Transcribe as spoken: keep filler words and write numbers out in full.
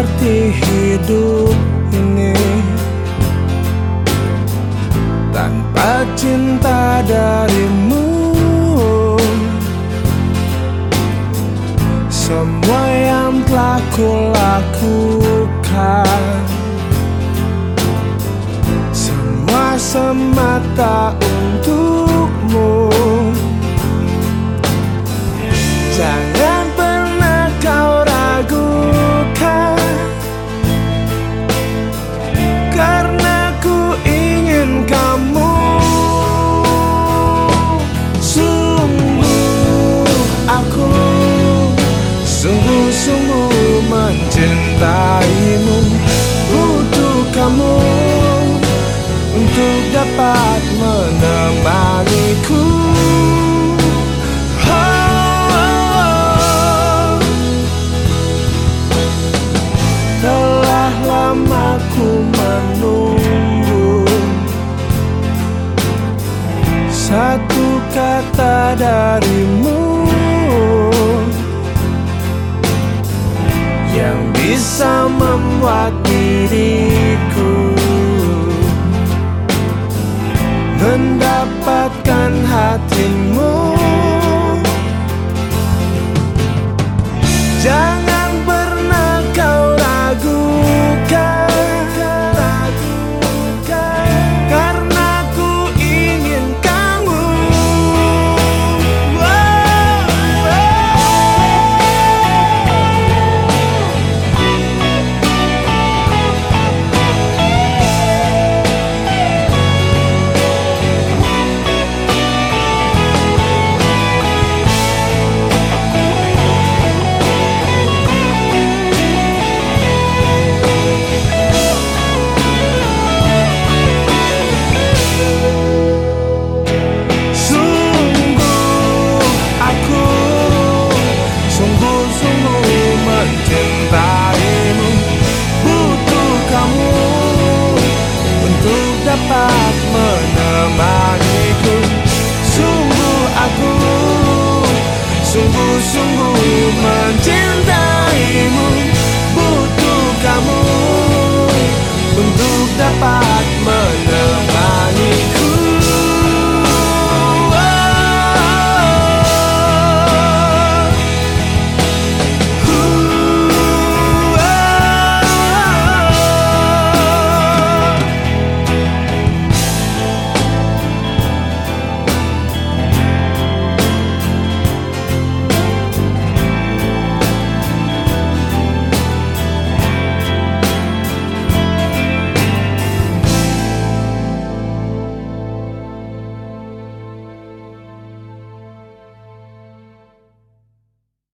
arti hidup ini tanpa cinta darimu. Semua yang telah kulakukan semua semata untukmu. Jangan pernah kau ragukan, karena ku ingin kamu. Sungguh aku sungguh-sungguh mencintaimu, butuh kamu untuk dapat menemaniku. Oh, oh, oh. Telah lama ku menunggu satu kata darimu yang bisa membuat diriku mendapatkan hatimu. Jangan